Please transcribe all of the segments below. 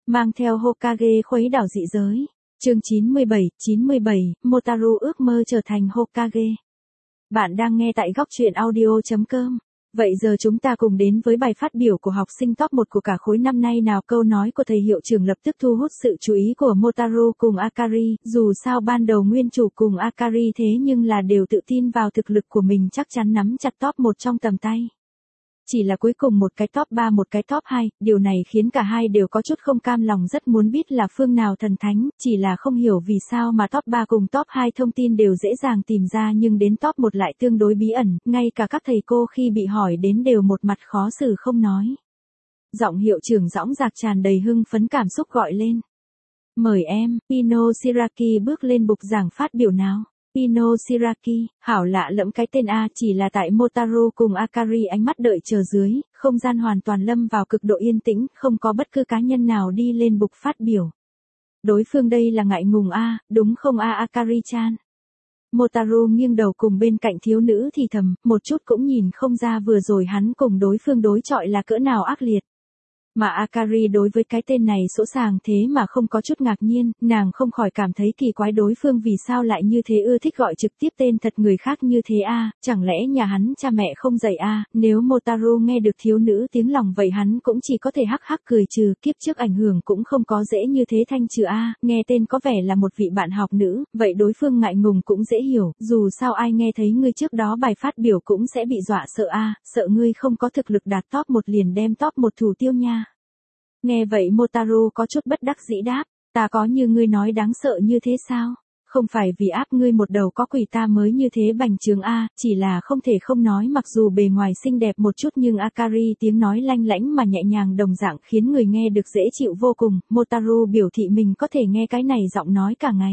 Mang theo Hokage khuấy đảo dị giới. Chương 97, Motaru ước mơ trở thành Hokage. Bạn đang nghe tại góc truyện audio.com. Vậy giờ chúng ta cùng đến với bài phát biểu của học sinh top 1 của cả khối năm nay nào. Câu nói của thầy hiệu trưởng lập tức thu hút sự chú ý của Motaru cùng Akari. Dù sao ban đầu nguyên chủ cùng Akari thế nhưng là đều tự tin vào thực lực của mình, chắc chắn nắm chặt top 1 trong tầm tay. Chỉ là cuối cùng một cái top 3 một cái top 2, điều này khiến cả hai đều có chút không cam lòng, rất muốn biết là phương nào thần thánh, chỉ là không hiểu vì sao mà top 3 cùng top 2 thông tin đều dễ dàng tìm ra nhưng đến top 1 lại tương đối bí ẩn, ngay cả các thầy cô khi bị hỏi đến đều một mặt khó xử không nói. Giọng hiệu trưởng dõng dạc tràn đầy hưng phấn cảm xúc gọi lên. Mời em, Ino Shiraki bước lên bục giảng phát biểu nào. Ino Shiraki, hảo lạ lẫm cái tên A, chỉ là tại Motaru cùng Akari ánh mắt đợi chờ dưới, không gian hoàn toàn lâm vào cực độ yên tĩnh, không có bất cứ cá nhân nào đi lên bục phát biểu. Đối phương đây là ngại ngùng A, đúng không A Akari-chan? Motaru nghiêng đầu cùng bên cạnh thiếu nữ thì thầm, một chút cũng nhìn không ra vừa rồi hắn cùng đối phương đối chọi là cỡ nào ác liệt. Mà Akari đối với cái tên này sỗ sàng thế mà không có chút ngạc nhiên, nàng không khỏi cảm thấy kỳ quái đối phương vì sao lại như thế ưa thích gọi trực tiếp tên thật người khác như thế a, chẳng lẽ nhà hắn cha mẹ không dạy a? Nếu Motaru nghe được thiếu nữ tiếng lòng vậy hắn cũng chỉ có thể hắc hắc cười trừ, kiếp trước ảnh hưởng cũng không có dễ như thế thanh trừ a, nghe tên có vẻ là một vị bạn học nữ, vậy đối phương ngại ngùng cũng dễ hiểu, dù sao ai nghe thấy ngươi trước đó bài phát biểu cũng sẽ bị dọa sợ a, sợ ngươi không có thực lực đạt top 1 liền đem top 1 thủ tiêu nha. Nghe vậy Motaru có chút bất đắc dĩ đáp, ta có như ngươi nói đáng sợ như thế sao? Không phải vì áp ngươi một đầu có quỷ ta mới như thế bành trướng a, chỉ là không thể không nói mặc dù bề ngoài xinh đẹp một chút nhưng Akari tiếng nói lanh lảnh mà nhẹ nhàng đồng dạng khiến người nghe được dễ chịu vô cùng, Motaru biểu thị mình có thể nghe cái này giọng nói cả ngày.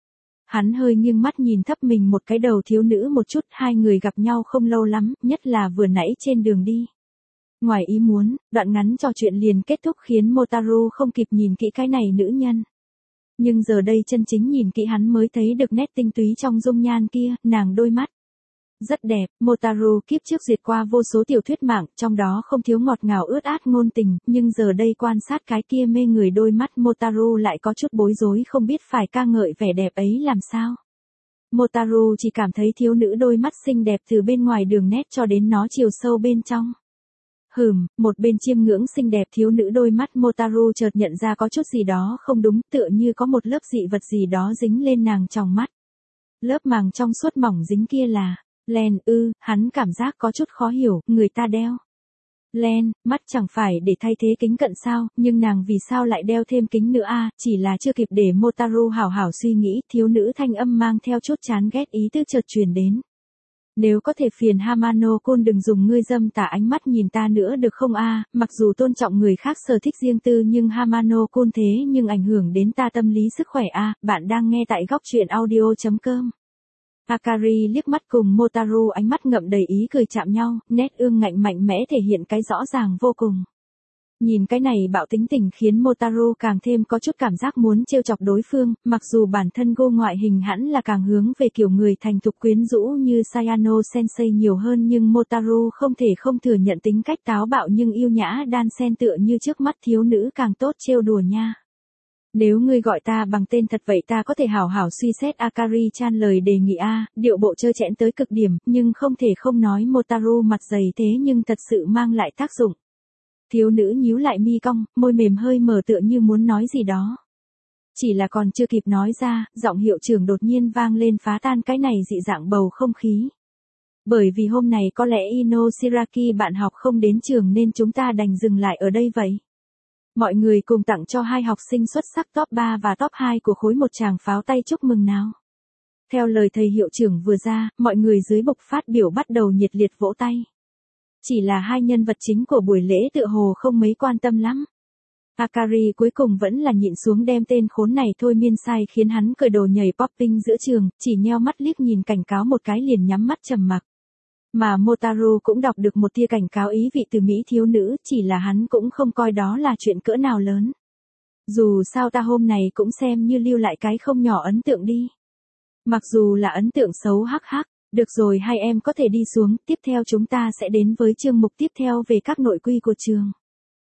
Hắn hơi nghiêng mắt nhìn thấp mình một cái đầu thiếu nữ một chút, hai người gặp nhau không lâu lắm, nhất là vừa nãy trên đường đi. Ngoài ý muốn, đoạn ngắn trò chuyện liền kết thúc khiến Motaru không kịp nhìn kỹ cái này nữ nhân. Nhưng giờ đây chân chính nhìn kỹ hắn mới thấy được nét tinh túy trong dung nhan kia, nàng đôi mắt. Rất đẹp, Motaru kiếp trước duyệt qua vô số tiểu thuyết mạng, trong đó không thiếu ngọt ngào ướt át ngôn tình, nhưng giờ đây quan sát cái kia mê người đôi mắt Motaru lại có chút bối rối không biết phải ca ngợi vẻ đẹp ấy làm sao. Motaru chỉ cảm thấy thiếu nữ đôi mắt xinh đẹp từ bên ngoài đường nét cho đến nó chiều sâu bên trong. Một bên chiêm ngưỡng xinh đẹp thiếu nữ đôi mắt Motaru chợt nhận ra có chút gì đó không đúng, tựa như có một lớp dị vật gì đó dính lên nàng trong mắt. Lớp màng trong suốt mỏng dính kia là len hắn cảm giác có chút khó hiểu, người ta đeo len, mắt chẳng phải để thay thế kính cận sao, nhưng nàng vì sao lại đeo thêm kính nữa a? Chỉ là chưa kịp để Motaru hảo hảo suy nghĩ, thiếu nữ thanh âm mang theo chút chán ghét ý tứ chợt truyền đến. Nếu có thể phiền Hamano-kun đừng dùng ngươi dâm tà ánh mắt nhìn ta nữa được không a? Mặc dù tôn trọng người khác sở thích riêng tư nhưng Hamano-kun thế nhưng ảnh hưởng đến ta tâm lý sức khỏe a. Bạn đang nghe tại góc truyện audio.com. Akari liếc mắt cùng Motaru ánh mắt ngậm đầy ý cười chạm nhau, nét ương ngạnh mạnh mẽ thể hiện cái rõ ràng vô cùng. Nhìn cái này bạo tính tình khiến Motaru càng thêm có chút cảm giác muốn trêu chọc đối phương, mặc dù bản thân Go ngoại hình hẳn là càng hướng về kiểu người thành thục quyến rũ như Sayano Sensei nhiều hơn nhưng Motaru không thể không thừa nhận tính cách táo bạo nhưng yêu nhã đan xen tựa như trước mắt thiếu nữ càng tốt trêu đùa nha. Nếu ngươi gọi ta bằng tên thật vậy ta có thể hảo hảo suy xét Akari-chan lời đề nghị a, điệu bộ trơ trẽn tới cực điểm, nhưng không thể không nói Motaru mặt dày thế nhưng thật sự mang lại tác dụng. Thiếu nữ nhíu lại mi cong, môi mềm hơi mở tựa như muốn nói gì đó. Chỉ là còn chưa kịp nói ra, giọng hiệu trưởng đột nhiên vang lên phá tan cái này dị dạng bầu không khí. Bởi vì hôm này có lẽ Ino Shiraki bạn học không đến trường nên chúng ta đành dừng lại ở đây vậy. Mọi người cùng tặng cho hai học sinh xuất sắc top 3 và top 2 của khối một tràng pháo tay chúc mừng nào. Theo lời thầy hiệu trưởng vừa ra, mọi người dưới bục phát biểu bắt đầu nhiệt liệt vỗ tay. Chỉ là hai nhân vật chính của buổi lễ tựa hồ không mấy quan tâm lắm. Akari cuối cùng vẫn là nhịn xuống đem tên khốn này thôi miên sai khiến hắn cởi đồ nhảy popping giữa trường, chỉ nheo mắt liếc nhìn cảnh cáo một cái liền nhắm mắt trầm mặc. Mà Motaru cũng đọc được một tia cảnh cáo ý vị từ Mỹ thiếu nữ, chỉ là hắn cũng không coi đó là chuyện cỡ nào lớn. Dù sao ta hôm này cũng xem như lưu lại cái không nhỏ ấn tượng đi. Mặc dù là ấn tượng xấu hắc hắc. Được rồi hai em có thể đi xuống, tiếp theo chúng ta sẽ đến với chương mục tiếp theo về các nội quy của trường.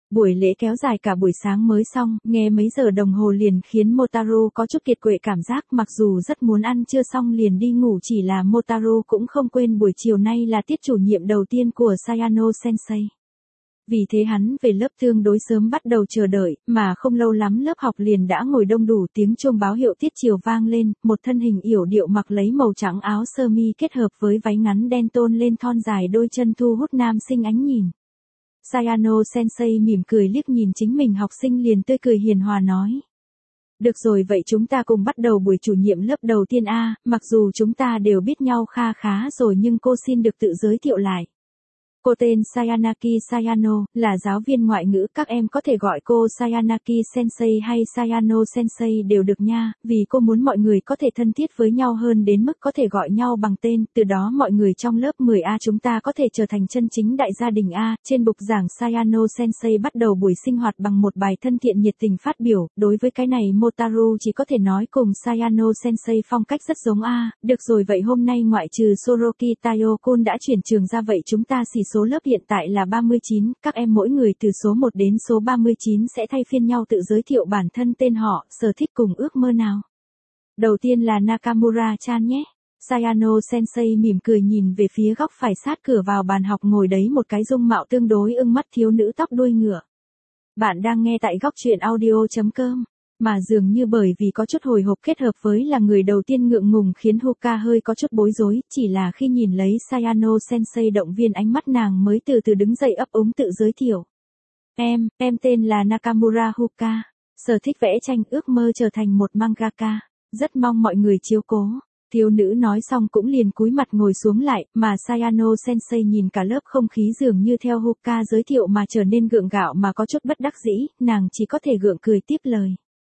Buổi lễ kéo dài cả buổi sáng mới xong, nghe mấy giờ đồng hồ liền khiến Motaro có chút kiệt quệ cảm giác, mặc dù rất muốn ăn trưa xong liền đi ngủ, chỉ là Motaro cũng không quên buổi chiều nay là tiết chủ nhiệm đầu tiên của Sayano Sensei. Vì thế hắn về lớp tương đối sớm bắt đầu chờ đợi, mà không lâu lắm lớp học liền đã ngồi đông đủ, tiếng chuông báo hiệu tiết chiều vang lên, một thân hình yểu điệu mặc lấy màu trắng áo sơ mi kết hợp với váy ngắn đen tôn lên thon dài đôi chân thu hút nam sinh ánh nhìn. Sayano Sensei mỉm cười liếc nhìn chính mình học sinh liền tươi cười hiền hòa nói. Được rồi, vậy chúng ta cùng bắt đầu buổi chủ nhiệm lớp đầu tiên a, mặc dù chúng ta đều biết nhau kha khá rồi nhưng cô xin được tự giới thiệu lại. Cô tên Sayanaki Sayano, là giáo viên ngoại ngữ, các em có thể gọi cô Sayanaki Sensei hay Sayano Sensei đều được nha, vì cô muốn mọi người có thể thân thiết với nhau hơn đến mức có thể gọi nhau bằng tên, từ đó mọi người trong lớp 10A chúng ta có thể trở thành chân chính đại gia đình A. Trên bục giảng Sayano Sensei bắt đầu buổi sinh hoạt bằng một bài thân thiện nhiệt tình phát biểu, đối với cái này Motaro chỉ có thể nói cùng Sayano Sensei phong cách rất giống A. Được rồi, vậy hôm nay ngoại trừ Soroki Tayo-kun đã chuyển trường ra, vậy chúng ta xì số lớp hiện tại là 39, các em mỗi người từ số 1 đến số 39 sẽ thay phiên nhau tự giới thiệu bản thân, tên họ, sở thích cùng ước mơ nào. Đầu tiên là Nakamura-chan nhé. Sayano Sensei mỉm cười nhìn về phía góc phải sát cửa vào bàn học ngồi đấy một cái dung mạo tương đối ưng mắt thiếu nữ tóc đuôi ngựa. Bạn đang nghe tại góc truyện audio.com. Mà dường như bởi vì có chút hồi hộp kết hợp với là người đầu tiên ngượng ngùng khiến Hoka hơi có chút bối rối, chỉ là khi nhìn lấy Sayano Sensei động viên ánh mắt nàng mới từ từ đứng dậy ấp úng tự giới thiệu. Em tên là Nakamura Hoka, sở thích vẽ tranh, ước mơ trở thành một mangaka, rất mong mọi người chiếu cố. Thiếu nữ nói xong cũng liền cúi mặt ngồi xuống lại, mà Sayano Sensei nhìn cả lớp không khí dường như theo Hoka giới thiệu mà trở nên gượng gạo mà có chút bất đắc dĩ, nàng chỉ có thể gượng cười tiếp lời.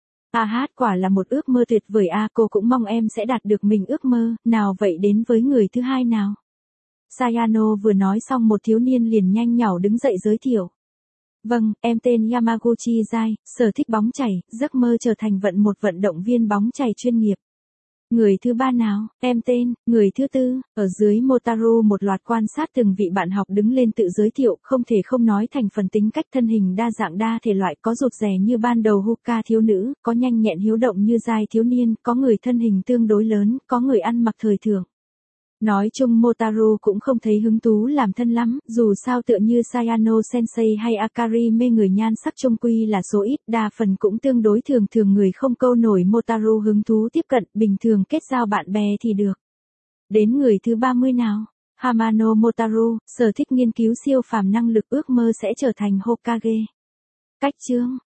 Quả là một ước mơ tuyệt vời a, cô cũng mong em sẽ đạt được mình ước mơ, nào vậy đến với người thứ hai nào. Sayano vừa nói xong một thiếu niên liền nhanh nhảu đứng dậy giới thiệu. Vâng, em tên Yamaguchi Jai, sở thích bóng chày, giấc mơ trở thành một vận động viên bóng chày chuyên nghiệp. Người thứ ba nào, em tên, người thứ tư, ở dưới Motaro một loạt quan sát từng vị bạn học đứng lên tự giới thiệu, không thể không nói thành phần tính cách thân hình đa dạng đa thể loại, có rụt rè như ban đầu Hoka thiếu nữ, có nhanh nhẹn hiếu động như Jai thiếu niên, có người thân hình tương đối lớn, có người ăn mặc thời thượng. Nói chung Motaro cũng không thấy hứng thú làm thân lắm, dù sao tựa như Sayano Sensei hay Akari mê người nhan sắc chung quy là số ít, đa phần cũng tương đối thường người không câu nổi Motaro hứng thú tiếp cận, bình thường kết giao bạn bè thì được. Đến người thứ 30 nào, Hamano Motaro, sở thích nghiên cứu siêu phàm năng lực, ước mơ sẽ trở thành Hokage. Cách chương